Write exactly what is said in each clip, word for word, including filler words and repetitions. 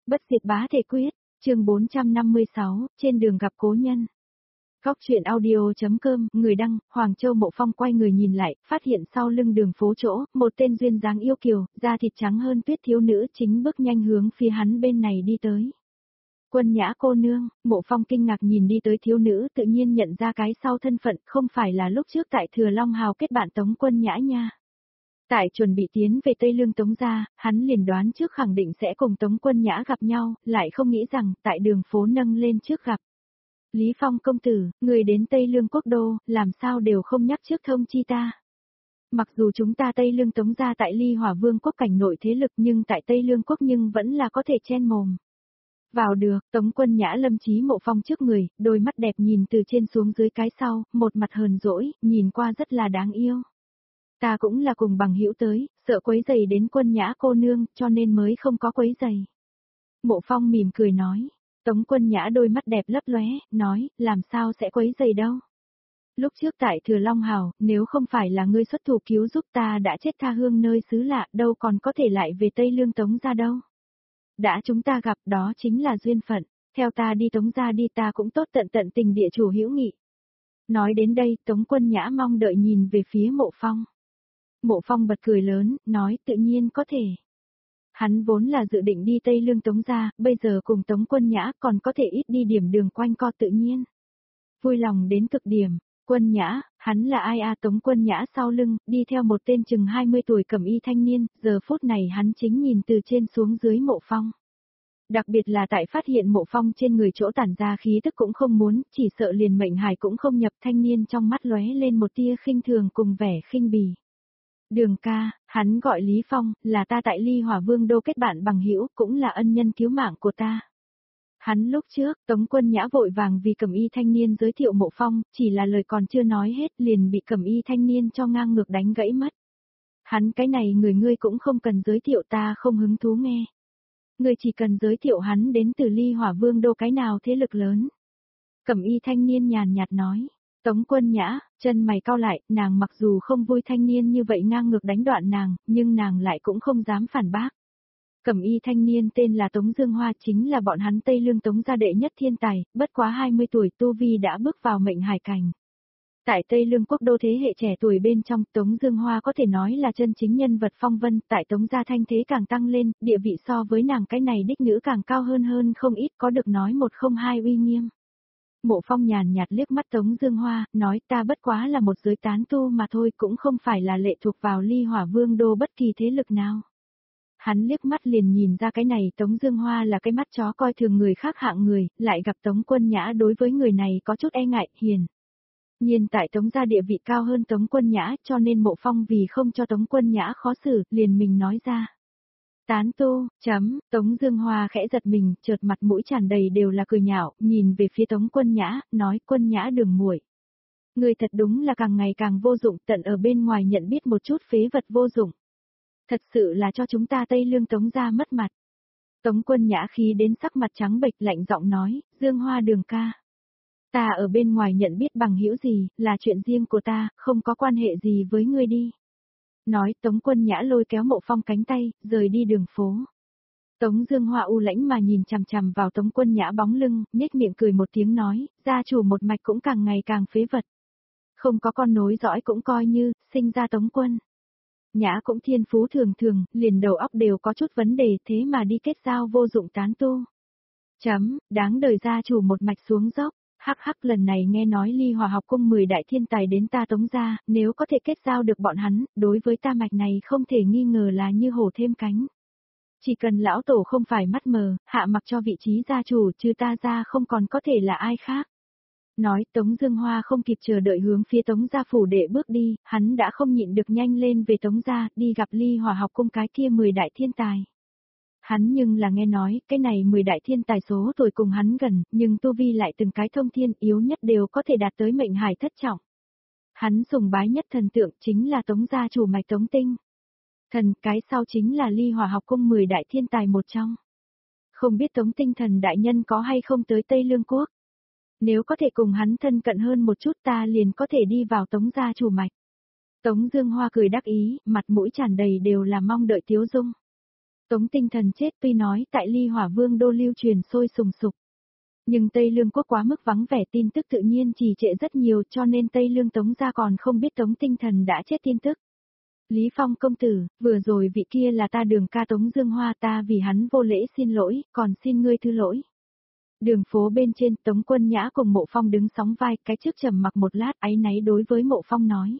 Bất diệt bá thể quyết, chương bốn trăm năm mươi sáu, trên đường gặp cố nhân. Góc truyện audio.com, người đăng, Hoàng Châu Mộ Phong quay người nhìn lại, phát hiện sau lưng đường phố chỗ, một tên duyên dáng yêu kiều, da thịt trắng hơn tuyết thiếu nữ chính bước nhanh hướng phía hắn bên này đi tới. Quân Nhã cô nương, Mộ Phong kinh ngạc nhìn đi tới thiếu nữ, tự nhiên nhận ra cái sau thân phận, không phải là lúc trước tại Thừa Long Hào kết bạn Tống Quân Nhã nha. Tại chuẩn bị tiến về Tây Lương Tống gia, hắn liền đoán trước khẳng định sẽ cùng Tống Quân Nhã gặp nhau, lại không nghĩ rằng, tại đường phố nâng lên trước gặp. Lý Phong công tử, người đến Tây Lương Quốc đô, làm sao đều không nhắc trước thông chi ta. Mặc dù chúng ta Tây Lương Tống gia tại Ly Hỏa Vương quốc cảnh nội thế lực nhưng tại Tây Lương Quốc nhưng vẫn là có thể chen mồm. Vào được, Tống Quân Nhã lâm chí Mộ Phong trước người, đôi mắt đẹp nhìn từ trên xuống dưới cái sau, một mặt hờn dỗi, nhìn qua rất là đáng yêu. Ta cũng là cùng bằng hữu tới, sợ quấy giày đến Quân Nhã cô nương, cho nên mới không có quấy giày. Mộ Phong mỉm cười nói. Tống Quân Nhã đôi mắt đẹp lấp lóe, nói, làm sao sẽ quấy giày đâu. Lúc trước tại Thừa Long Hào, nếu không phải là ngươi xuất thủ cứu giúp ta đã chết tha hương nơi xứ lạ, đâu còn có thể lại về Tây Lương Tống gia đâu. Đã chúng ta gặp đó chính là duyên phận, theo ta đi Tống gia đi ta cũng tốt tận tận tình địa chủ hữu nghị. Nói đến đây, Tống Quân Nhã mong đợi nhìn về phía Mộ Phong. Mộ Phong bật cười lớn, nói tự nhiên có thể. Hắn vốn là dự định đi Tây Lương Tống gia, bây giờ cùng Tống Quân Nhã còn có thể ít đi điểm đường quanh co tự nhiên. Vui lòng đến cực điểm, Quân Nhã, hắn là ai à Tống Quân Nhã sau lưng, đi theo một tên chừng hai mươi tuổi cẩm y thanh niên, giờ phút này hắn chính nhìn từ trên xuống dưới Mộ Phong. Đặc biệt là tại phát hiện Mộ Phong trên người chỗ tản ra khí tức cũng không muốn, chỉ sợ liền mệnh hải cũng không nhập thanh niên trong mắt lóe lên một tia khinh thường cùng vẻ khinh bỉ. Đường ca, hắn gọi Lý Phong, là ta tại Ly Hỏa Vương đô kết bạn bằng hữu, cũng là ân nhân cứu mạng của ta. Hắn lúc trước, Tống Quân Nhã vội vàng vì cẩm y thanh niên giới thiệu Mộ Phong, chỉ là lời còn chưa nói hết liền bị cẩm y thanh niên cho ngang ngược đánh gãy mất. Hắn cái này người ngươi cũng không cần giới thiệu ta không hứng thú nghe. Ngươi chỉ cần giới thiệu hắn đến từ Ly Hỏa Vương đô cái nào thế lực lớn. Cẩm y thanh niên nhàn nhạt nói. Tống Quân Nhã, chân mày cau lại, nàng mặc dù không vui thanh niên như vậy ngang ngược đánh đoạn nàng, nhưng nàng lại cũng không dám phản bác. Cẩm y thanh niên tên là Tống Dương Hoa chính là bọn hắn Tây Lương Tống gia đệ nhất thiên tài, bất quá hai mươi tuổi tu vi đã bước vào mệnh hải cảnh. Tại Tây Lương Quốc đô thế hệ trẻ tuổi bên trong, Tống Dương Hoa có thể nói là chân chính nhân vật phong vân, tại Tống gia thanh thế càng tăng lên, địa vị so với nàng cái này đích nữ càng cao hơn hơn không ít có được nói một không hai uy nghiêm. Mộ Phong nhàn nhạt liếc mắt Tống Dương Hoa, nói ta bất quá là một giới tán tu mà thôi cũng không phải là lệ thuộc vào Ly Hỏa Vương đô bất kỳ thế lực nào. Hắn liếc mắt liền nhìn ra cái này Tống Dương Hoa là cái mắt chó coi thường người khác hạng người, lại gặp Tống Quân Nhã đối với người này có chút e ngại, hiền. Nhiên tại Tống gia địa vị cao hơn Tống Quân Nhã cho nên Mộ Phong vì không cho Tống Quân Nhã khó xử, liền mình nói ra. Tán tu, chấm, Tống Dương Hoa khẽ giật mình, chợt mặt mũi tràn đầy đều là cười nhạo, nhìn về phía Tống Quân Nhã, nói Quân Nhã đường muội, người thật đúng là càng ngày càng vô dụng, tận ở bên ngoài nhận biết một chút phế vật vô dụng. Thật sự là cho chúng ta Tây Lương Tống gia mất mặt. Tống Quân Nhã khí đến sắc mặt trắng bệch lạnh giọng nói, Dương Hoa đường ca. Ta ở bên ngoài nhận biết bằng hữu gì, là chuyện riêng của ta, không có quan hệ gì với ngươi đi. Nói Tống Quân Nhã lôi kéo Mộ Phong cánh tay, rời đi đường phố. Tống Dương Hoa u lãnh mà nhìn chằm chằm vào Tống Quân Nhã bóng lưng, nhếch miệng cười một tiếng nói, gia chủ một mạch cũng càng ngày càng phế vật. Không có con nối dõi cũng coi như, sinh ra Tống Quân Nhã cũng thiên phú thường thường, liền đầu óc đều có chút vấn đề thế mà đi kết giao vô dụng tán tu. Chấm, đáng đời gia chủ một mạch xuống dốc. Hắc hắc lần này nghe nói Ly Hỏa học cung mười đại thiên tài đến ta Tống gia, nếu có thể kết giao được bọn hắn, đối với ta mạch này không thể nghi ngờ là như hổ thêm cánh. Chỉ cần lão tổ không phải mắt mờ, hạ mặc cho vị trí gia chủ trừ ta ra không còn có thể là ai khác. Nói Tống Dương Hoa không kịp chờ đợi hướng phía Tống gia phủ đệ bước đi, hắn đã không nhịn được nhanh lên về Tống gia, đi gặp Ly Hỏa học cung cái kia mười đại thiên tài. Hắn nhưng là nghe nói, cái này mười đại thiên tài số tuổi cùng hắn gần, nhưng tu vi lại từng cái thông thiên yếu nhất đều có thể đạt tới mệnh hải thất trọng. Hắn sùng bái nhất thần tượng chính là Tống gia chủ mạch Tống Tinh. Thần cái sau chính là Ly Hỏa học cung mười đại thiên tài một trong. Không biết Tống Tinh thần đại nhân có hay không tới Tây Lương Quốc. Nếu có thể cùng hắn thân cận hơn một chút ta liền có thể đi vào Tống gia chủ mạch. Tống Dương Hoa cười đắc ý, mặt mũi tràn đầy đều là mong đợi tiếu dung. Tống Tinh Thần chết tuy nói tại Ly Hỏa Vương đô lưu truyền sôi sùng sục. Nhưng Tây Lương quốc quá mức vắng vẻ tin tức tự nhiên trì trệ rất nhiều cho nên Tây Lương Tống gia còn không biết Tống Tinh Thần đã chết tin tức. Lý Phong công tử, vừa rồi vị kia là ta Đường ca Tống Dương Hoa, ta vì hắn vô lễ xin lỗi, còn xin ngươi thứ lỗi. Đường phố bên trên Tống Quân Nhã cùng Mộ Phong đứng sóng vai, cái trước trầm mặc một lát áy náy đối với Mộ Phong nói.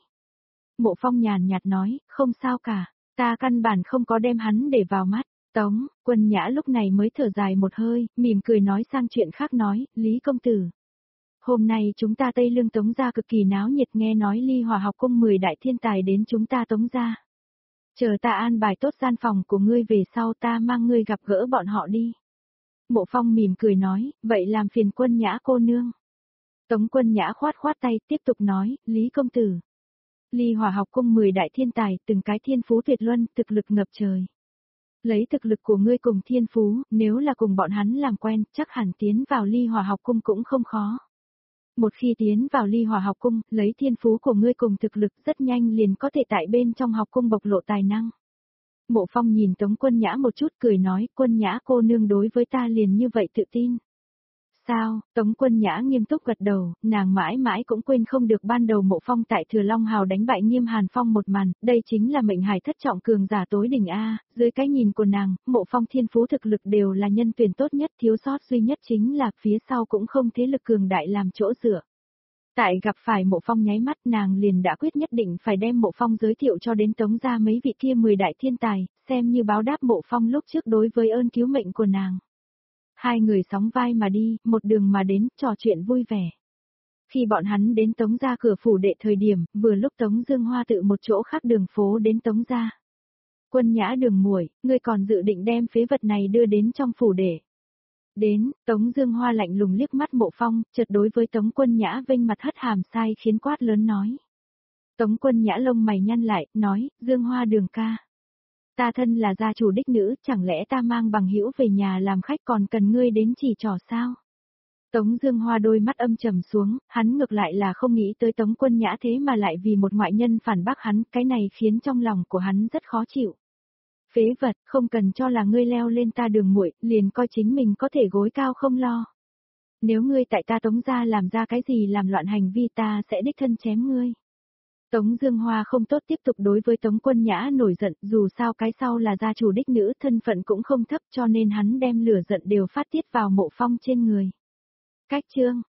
Mộ Phong nhàn nhạt nói, không sao cả, ta căn bản không có đem hắn để vào mắt. Tống Quân Nhã lúc này mới thở dài một hơi, mỉm cười nói sang chuyện khác nói, Lý công tử. Hôm nay chúng ta Tây Lương Tống gia cực kỳ náo nhiệt, nghe nói Ly Hỏa học cung mười đại thiên tài đến chúng ta Tống gia. Chờ ta an bài tốt gian phòng của ngươi về sau ta mang ngươi gặp gỡ bọn họ đi. Mộ Phong mỉm cười nói, vậy làm phiền Quân Nhã cô nương. Tống Quân Nhã khoát khoát tay tiếp tục nói, Lý công tử. Ly Hỏa học cung mười đại thiên tài, từng cái thiên phú tuyệt luân, thực lực ngập trời. Lấy thực lực của ngươi cùng thiên phú, nếu là cùng bọn hắn làm quen, chắc hẳn tiến vào Ly Hỏa học cung cũng không khó. Một khi tiến vào Ly Hỏa học cung, lấy thiên phú của ngươi cùng thực lực rất nhanh liền có thể tại bên trong học cung bộc lộ tài năng. Mộ Phong nhìn Tống Quân Nhã một chút cười nói, Quân Nhã cô nương đối với ta liền như vậy tự tin. Sao, Tống Quân Nhã nghiêm túc gật đầu, nàng mãi mãi cũng quên không được ban đầu Mộ Phong tại Thừa Long Hào đánh bại Nghiêm Hàn Phong một màn, đây chính là mệnh hài thất trọng cường giả tối đỉnh A, dưới cái nhìn của nàng, Mộ Phong thiên phú thực lực đều là nhân tuyển tốt nhất, thiếu sót duy nhất chính là phía sau cũng không thế lực cường đại làm chỗ dựa. Tại gặp phải Mộ Phong nháy mắt nàng liền đã quyết nhất định phải đem Mộ Phong giới thiệu cho đến Tống gia mấy vị kia mười đại thiên tài, xem như báo đáp Mộ Phong lúc trước đối với ơn cứu mệnh của nàng. Hai người sóng vai mà đi, một đường mà đến, trò chuyện vui vẻ. Khi bọn hắn đến Tống gia cửa phủ đệ thời điểm, vừa lúc Tống Dương Hoa tự một chỗ khác đường phố đến Tống gia. Quân Nhã Đường muội, ngươi còn dự định đem phế vật này đưa đến trong phủ đệ. Đến, Tống Dương Hoa lạnh lùng liếc mắt Mộ Phong, chợt đối với Tống Quân Nhã vênh mặt hất hàm sai khiến quát lớn nói. Tống Quân Nhã lông mày nhăn lại, nói, Dương Hoa Đường ca. Ta thân là gia chủ đích nữ, chẳng lẽ ta mang bằng hữu về nhà làm khách còn cần ngươi đến chỉ trỏ sao? Tống Dương Hoa đôi mắt âm trầm xuống, hắn ngược lại là không nghĩ tới Tống Quân Nhã thế mà lại vì một ngoại nhân phản bác hắn, cái này khiến trong lòng của hắn rất khó chịu. Phế vật, không cần cho là ngươi leo lên ta Đường muội, liền coi chính mình có thể gối cao không lo. Nếu ngươi tại ta Tống gia làm ra cái gì làm loạn hành vi ta sẽ đích thân chém ngươi. Tống Dương Hoa không tốt tiếp tục đối với Tống Quân Nhã nổi giận, dù sao cái sau là gia chủ đích nữ, thân phận cũng không thấp cho nên hắn đem lửa giận đều phát tiết vào Mộ Phong trên người. Cách chương